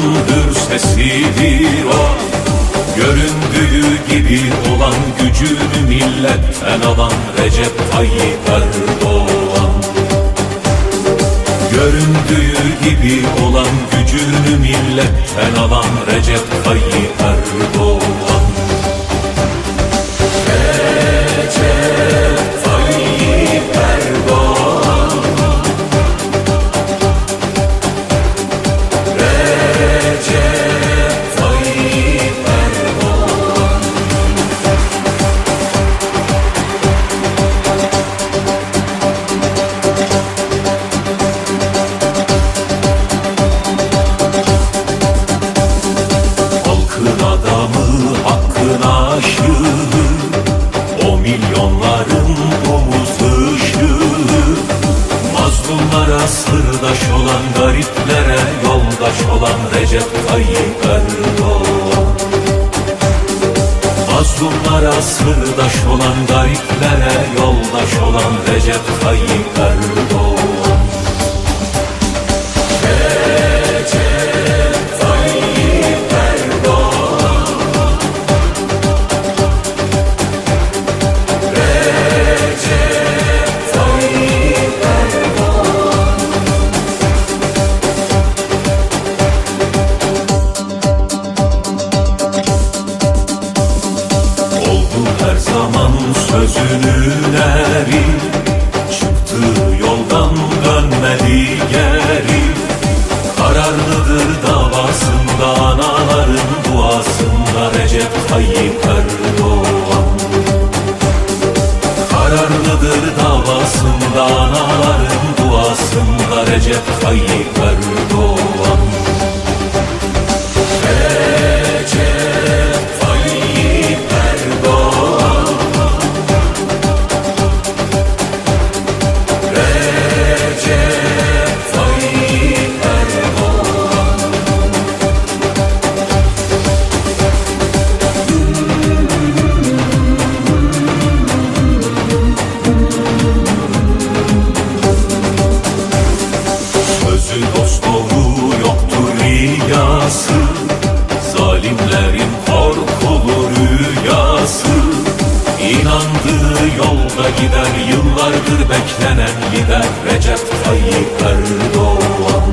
hür sesidir o. Göründüğü gibi olan gücünü milletten alan Recep Tayyip Erdoğan. Göründüğü gibi olan gücünü milletten alan Recep Tayyip Erdoğan. Recep Tayyip Erdoğan. Recep Tayyip Erdoğan. Halkın adamı, hakkın aşığı, o milyonların omuz ışığı. Mazlumlara sırdaş olan, gariplere yoldaş olan Recep Tayyip Erdoğan. Mazlumlara sırdaş olan, gariplere yoldaş olan Recep Tayyip Erdoğan. Recep Tayyip Erdoğan. Recep Tayyip Erdoğan. Oldu her zaman sözünün eri, çıktığı yoldan dönmedi geri. Kararlıdır davasında, anaların duasında Recep Tayyip Erdoğan. Kararlıdır davasında, anaların duasında Recep Tayyip Erdoğan. Recep Tayyip Erdoğan. Recep Tayyip Erdoğan. Sözü dosdoğru yoktur riyası, zalimlerin korkulu rüyası. İnandığı yolda gider, yıllardır beklenen lider Recep Tayyip Erdoğan.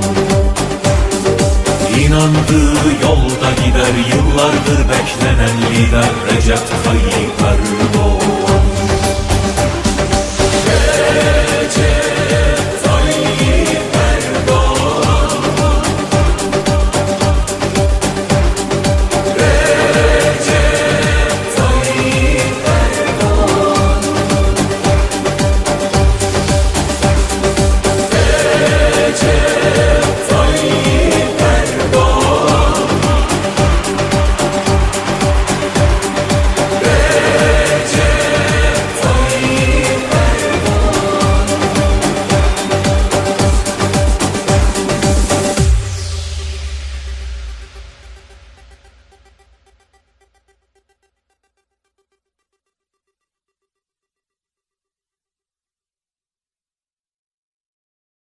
İnandığı yolda gider, yıllardır beklenen lider Recep Tayyip Erdoğan.